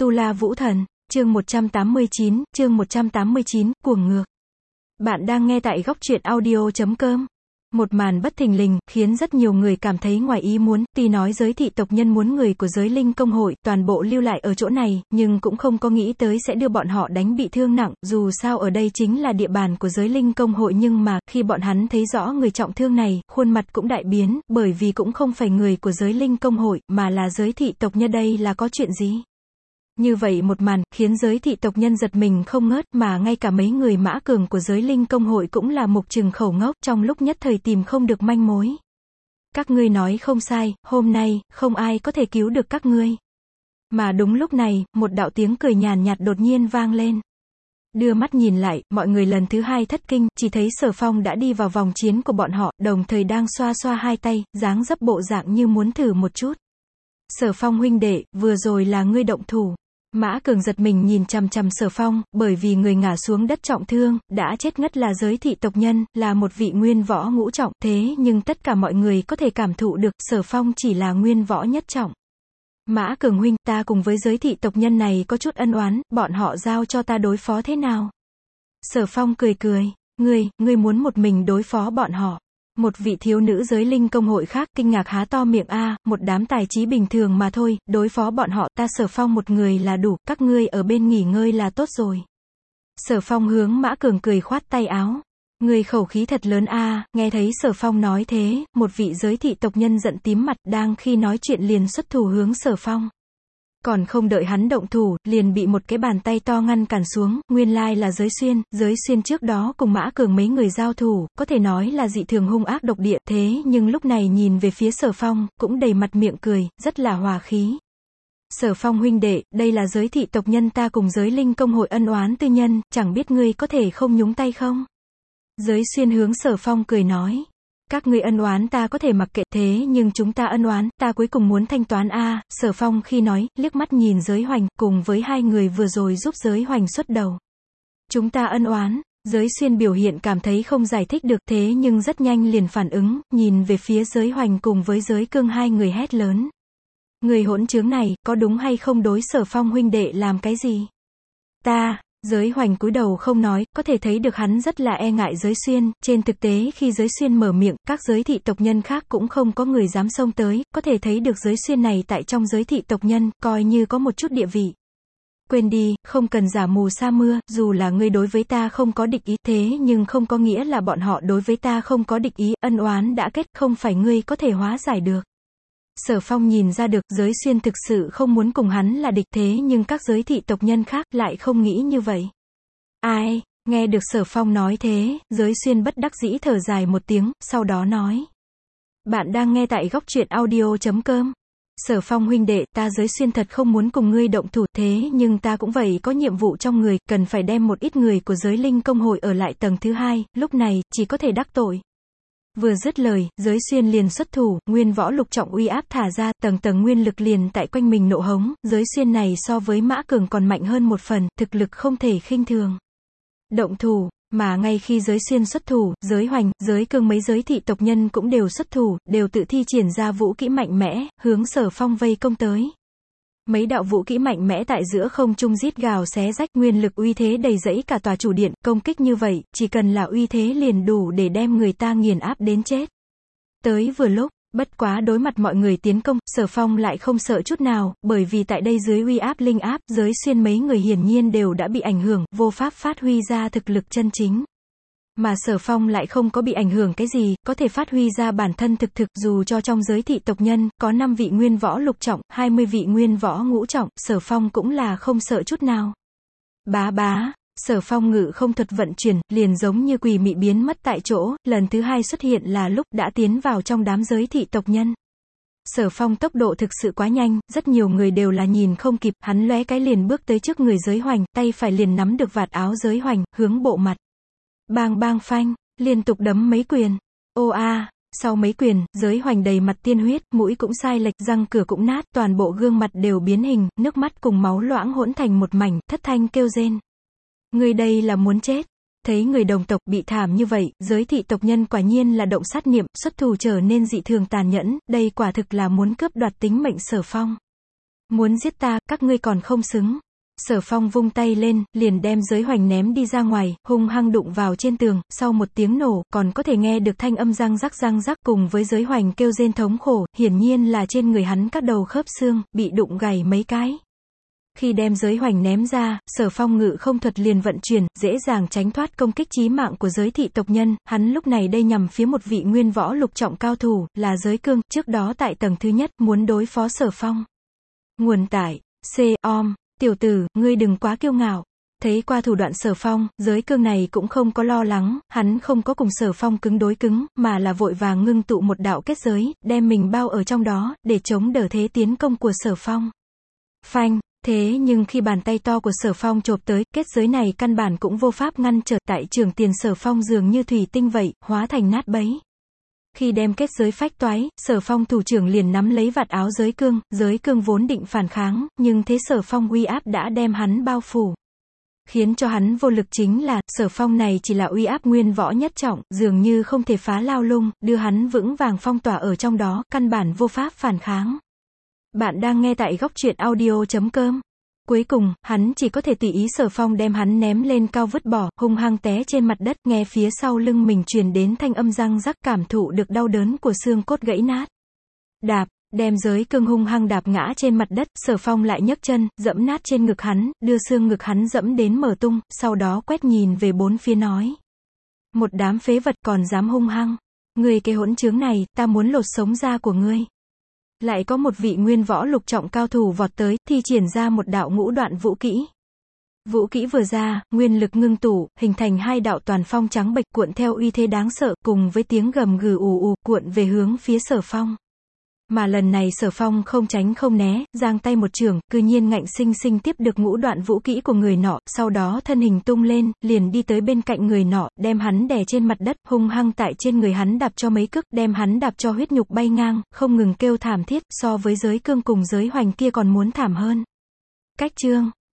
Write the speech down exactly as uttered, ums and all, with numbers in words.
Tu La Vũ Thần, chương một trăm tám mươi chín, chương một trăm tám mươi chín, cuồng ngược. Bạn đang nghe tại góc truyện audio chấm com. Một màn bất thình lình, khiến rất nhiều người cảm thấy ngoài ý muốn, tuy nói giới thị tộc nhân muốn người của giới linh công hội, toàn bộ lưu lại ở chỗ này, nhưng cũng không có nghĩ tới sẽ đưa bọn họ đánh bị thương nặng, dù sao ở đây chính là địa bàn của giới linh công hội nhưng mà, khi bọn hắn thấy rõ người trọng thương này, khuôn mặt cũng đại biến, bởi vì cũng không phải người của giới linh công hội, mà là giới thị tộc nhân. Đây là có chuyện gì? Như vậy một màn, khiến giới thị tộc nhân giật mình không ngớt, mà ngay cả mấy người mã cường của giới linh công hội cũng là mục trừng khẩu ngốc, trong lúc nhất thời tìm không được manh mối. Các ngươi nói không sai, hôm nay, không ai có thể cứu được các ngươi. Mà đúng lúc này, một đạo tiếng cười nhàn nhạt đột nhiên vang lên. Đưa mắt nhìn lại, mọi người lần thứ hai thất kinh, chỉ thấy Sở Phong đã đi vào vòng chiến của bọn họ, đồng thời đang xoa xoa hai tay, dáng dấp bộ dạng như muốn thử một chút. Sở Phong huynh đệ, vừa rồi là ngươi động thủ. Mã Cường giật mình nhìn chằm chằm Sở Phong, bởi vì người ngã xuống đất trọng thương, đã chết ngất là giới thị tộc nhân, là một vị nguyên võ ngũ trọng, thế nhưng tất cả mọi người có thể cảm thụ được, Sở Phong chỉ là nguyên võ nhất trọng. Mã Cường huynh, ta cùng với giới thị tộc nhân này có chút ân oán, bọn họ giao cho ta đối phó thế nào? Sở Phong cười cười, ngươi, ngươi muốn một mình đối phó bọn họ. Một vị thiếu nữ giới linh công hội khác kinh ngạc há to miệng a, một đám tài trí bình thường mà thôi, đối phó bọn họ, ta Sở Phong một người là đủ, các ngươi ở bên nghỉ ngơi là tốt rồi. Sở Phong hướng Mã Cường cười khoát tay áo. Ngươi khẩu khí thật lớn a, nghe thấy Sở Phong nói thế, một vị giới thị tộc nhân giận tím mặt, đang khi nói chuyện liền xuất thủ hướng Sở Phong. Còn không đợi hắn động thủ, liền bị một cái bàn tay to ngăn cản xuống, nguyên lai là Giới Xuyên, Giới Xuyên trước đó cùng Mã Cường mấy người giao thủ, có thể nói là dị thường hung ác độc địa, thế nhưng lúc này nhìn về phía Sở Phong, cũng đầy mặt miệng cười, rất là hòa khí. Sở Phong huynh đệ, đây là giới thị tộc nhân ta cùng giới linh công hội ân oán tư nhân, chẳng biết ngươi có thể không nhúng tay không? Giới Xuyên hướng Sở Phong cười nói. Các ngươi ân oán ta có thể mặc kệ, thế nhưng chúng ta ân oán, ta cuối cùng muốn thanh toán a. À, Sở Phong khi nói, liếc mắt nhìn Giới Hoành, cùng với hai người vừa rồi giúp Giới Hoành xuất đầu. Chúng ta ân oán, Giới Xuyên biểu hiện cảm thấy không giải thích được, thế nhưng rất nhanh liền phản ứng, nhìn về phía Giới Hoành cùng với Giới Cương hai người hét lớn. Người hỗn trướng này, có đúng hay không đối Sở Phong huynh đệ làm cái gì? Ta... Giới Hoành cúi đầu không nói, có thể thấy được hắn rất là e ngại Giới Xuyên, trên thực tế khi Giới Xuyên mở miệng, các giới thị tộc nhân khác cũng không có người dám xông tới, có thể thấy được Giới Xuyên này tại trong giới thị tộc nhân, coi như có một chút địa vị. Quên đi, không cần giả mù sa mưa, dù là ngươi đối với ta không có địch ý, thế nhưng không có nghĩa là bọn họ đối với ta không có địch ý, ân oán đã kết, không phải ngươi có thể hóa giải được. Sở Phong nhìn ra được Giới Xuyên thực sự không muốn cùng hắn là địch, thế nhưng các giới thị tộc nhân khác lại không nghĩ như vậy. Ai, nghe được Sở Phong nói thế, Giới Xuyên bất đắc dĩ thở dài một tiếng, sau đó nói. Bạn đang nghe tại góc truyện audio chấm com. Sở Phong huynh đệ, ta Giới Xuyên thật không muốn cùng ngươi động thủ, thế nhưng ta cũng vậy có nhiệm vụ trong người, cần phải đem một ít người của giới linh công hội ở lại tầng thứ hai, lúc này, chỉ có thể đắc tội. Vừa dứt lời, Giới Xuyên liền xuất thủ, nguyên võ lục trọng uy áp thả ra, tầng tầng nguyên lực liền tại quanh mình nộ hống, Giới Xuyên này so với Mã Cường còn mạnh hơn một phần, thực lực không thể khinh thường. Động thủ, mà ngay khi Giới Xuyên xuất thủ, Giới Hoành, Giới Cương mấy giới thị tộc nhân cũng đều xuất thủ, đều tự thi triển ra vũ kỹ mạnh mẽ, hướng Sở Phong vây công tới. Mấy đạo vũ kỹ mạnh mẽ tại giữa không trung rít gào xé rách, nguyên lực uy thế đầy dẫy cả tòa chủ điện, công kích như vậy, chỉ cần là uy thế liền đủ để đem người ta nghiền áp đến chết. Tới vừa lúc, bất quá đối mặt mọi người tiến công, Sở Phong lại không sợ chút nào, bởi vì tại đây dưới uy áp linh áp, Giới Xuyên mấy người hiển nhiên đều đã bị ảnh hưởng, vô pháp phát huy ra thực lực chân chính. Mà Sở Phong lại không có bị ảnh hưởng cái gì, có thể phát huy ra bản thân thực thực, dù cho trong giới thị tộc nhân, có năm vị nguyên võ lục trọng, hai mươi vị nguyên võ ngũ trọng, Sở Phong cũng là không sợ chút nào. Bá bá, Sở Phong ngự không thuật vận chuyển, liền giống như quỷ mị biến mất tại chỗ, lần thứ hai xuất hiện là lúc đã tiến vào trong đám giới thị tộc nhân. Sở Phong tốc độ thực sự quá nhanh, rất nhiều người đều là nhìn không kịp, hắn lóe cái liền bước tới trước người Giới Hoành, tay phải liền nắm được vạt áo Giới Hoành, hướng bộ mặt. Bang bang phanh, liên tục đấm mấy quyền. Ô a, sau mấy quyền, Giới Hoành đầy mặt tiên huyết, mũi cũng sai lệch, răng cửa cũng nát, toàn bộ gương mặt đều biến hình, nước mắt cùng máu loãng hỗn thành một mảnh, thất thanh kêu rên. Người đây là muốn chết. Thấy người đồng tộc bị thảm như vậy, giới thị tộc nhân quả nhiên là động sát niệm, xuất thủ trở nên dị thường tàn nhẫn, đây quả thực là muốn cướp đoạt tính mệnh Sở Phong. Muốn giết ta, các ngươi còn không xứng. Sở Phong vung tay lên, liền đem giới hoành ném đi ra ngoài, hung hăng đụng vào trên tường, sau một tiếng nổ, còn có thể nghe được thanh âm răng rắc răng rắc cùng với giới hoành kêu rên thống khổ, hiển nhiên là trên người hắn các đầu khớp xương, bị đụng gãy mấy cái. Khi đem giới hoành ném ra, Sở Phong ngự không thuật liền vận chuyển, dễ dàng tránh thoát công kích chí mạng của giới thị tộc nhân, hắn lúc này đây nhằm phía một vị nguyên võ lục trọng cao thủ, là giới cương, trước đó tại tầng thứ nhất, muốn đối phó Sở Phong. Nguồn tải, C, om. Tiểu tử, ngươi đừng quá kiêu ngạo. Thấy qua thủ đoạn Sở Phong, giới cương này cũng không có lo lắng, hắn không có cùng Sở Phong cứng đối cứng, mà là vội vàng ngưng tụ một đạo kết giới, đem mình bao ở trong đó, để chống đỡ thế tiến công của Sở Phong. Phanh, thế nhưng khi bàn tay to của Sở Phong chộp tới, kết giới này căn bản cũng vô pháp ngăn trở, tại trường tiền Sở Phong dường như thủy tinh vậy, hóa thành nát bấy. Khi đem kết giới phách toái, Sở Phong thủ trưởng liền nắm lấy vạt áo giới cương, giới cương vốn định phản kháng, nhưng thế Sở Phong uy áp đã đem hắn bao phủ. Khiến cho hắn vô lực chính là, Sở Phong này chỉ là uy áp nguyên võ nhất trọng, dường như không thể phá lao lung, đưa hắn vững vàng phong tỏa ở trong đó, căn bản vô pháp phản kháng. Bạn đang nghe tại góc truyện audio chấm com. Cuối cùng, hắn chỉ có thể tùy ý Sở Phong đem hắn ném lên cao vứt bỏ, hung hăng té trên mặt đất, nghe phía sau lưng mình truyền đến thanh âm răng rắc, cảm thụ được đau đớn của xương cốt gãy nát. Đạp, đem giới cương hung hăng đạp ngã trên mặt đất, Sở Phong lại nhấc chân, dẫm nát trên ngực hắn, đưa xương ngực hắn dẫm đến mở tung, sau đó quét nhìn về bốn phía nói. Một đám phế vật còn dám hung hăng. Ngươi cái hỗn trướng này, ta muốn lột sống da của ngươi. Lại có một vị nguyên võ lục trọng cao thủ vọt tới, thi triển ra một đạo ngũ đoạn vũ kỹ. Vũ kỹ vừa ra, nguyên lực ngưng tụ, hình thành hai đạo toàn phong trắng bệch cuộn theo uy thế đáng sợ, cùng với tiếng gầm gừ ù ù, cuộn về hướng phía Sở Phong. Mà lần này Sở Phong không tránh không né, giang tay một chưởng, cư nhiên ngạnh sinh sinh tiếp được ngũ đoạn vũ kỹ của người nọ, sau đó thân hình tung lên, liền đi tới bên cạnh người nọ, đem hắn đè trên mặt đất, hung hăng tại trên người hắn đạp cho mấy cước, đem hắn đạp cho huyết nhục bay ngang, không ngừng kêu thảm thiết, so với giới cương cùng giới hoành kia còn muốn thảm hơn. Cách chương